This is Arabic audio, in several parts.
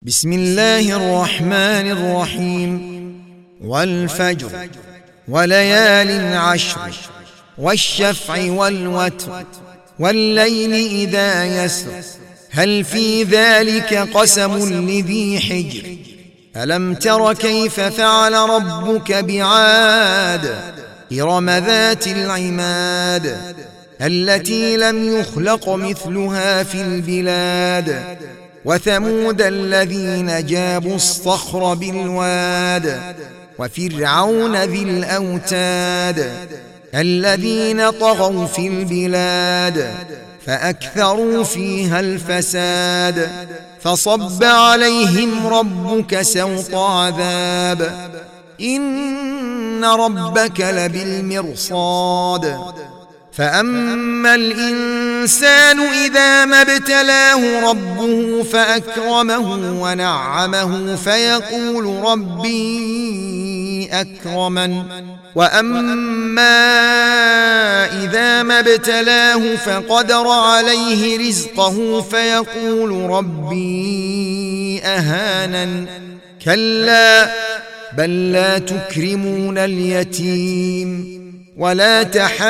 بسم الله الرحمن الرحيم. والفجر وليال عشر والشفع والوتر والليل إذا يسر هل في ذلك قسم لذي حجر ألم تر كيف فعل ربك بعاد إرم ذات العماد التي لم يخلق مثلها في البلاد وثمود الذين جابوا الصخر بالواد وفرعون ذي الأوتاد الذين طغوا في البلاد فأكثروا فيها الفساد فصب عليهم ربك سوط عذاب إن ربك لبالمرصاد فأما الإنسان إذا ما ابتلاه ربه فأكرمه ونعمه فيقول ربي أكرمن وأما إذا ما ابتلاه فقدر عليه رزقه فيقول ربي أهانن كلا بل لا تكرمون اليتيم ولا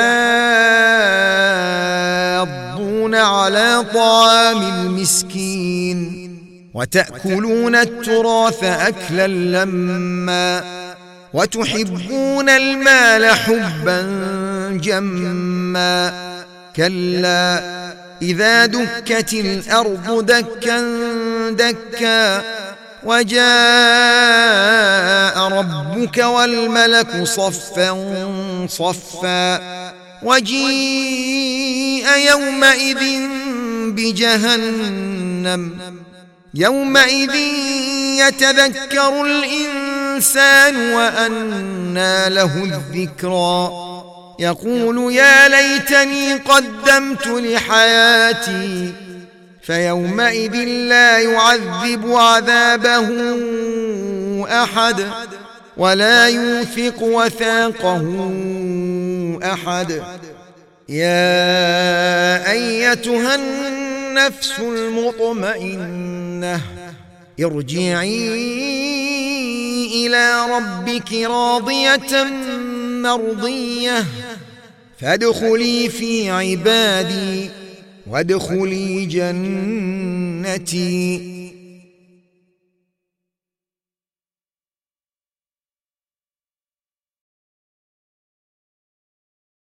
تحاضون على طعام المسكين وتأكلون التراث أكلا لما وتحبون المال حبا جما كلا إذا دكت الأرض دكا دكا وجاء ربك والملك صفا صفا وجيء يومئذ بجهنم يومئذ يتذكر الإنسان وأنى له الذكرى يقول يا ليتني قدمت لحياتي فيومئذ لا يعذب عذابه أحد ولا يوثق وثاقه أحد يا أيتها النفس المطمئنة ارجعي إلى ربك راضية مرضية فادخلي في عبادي وادخلي جنتي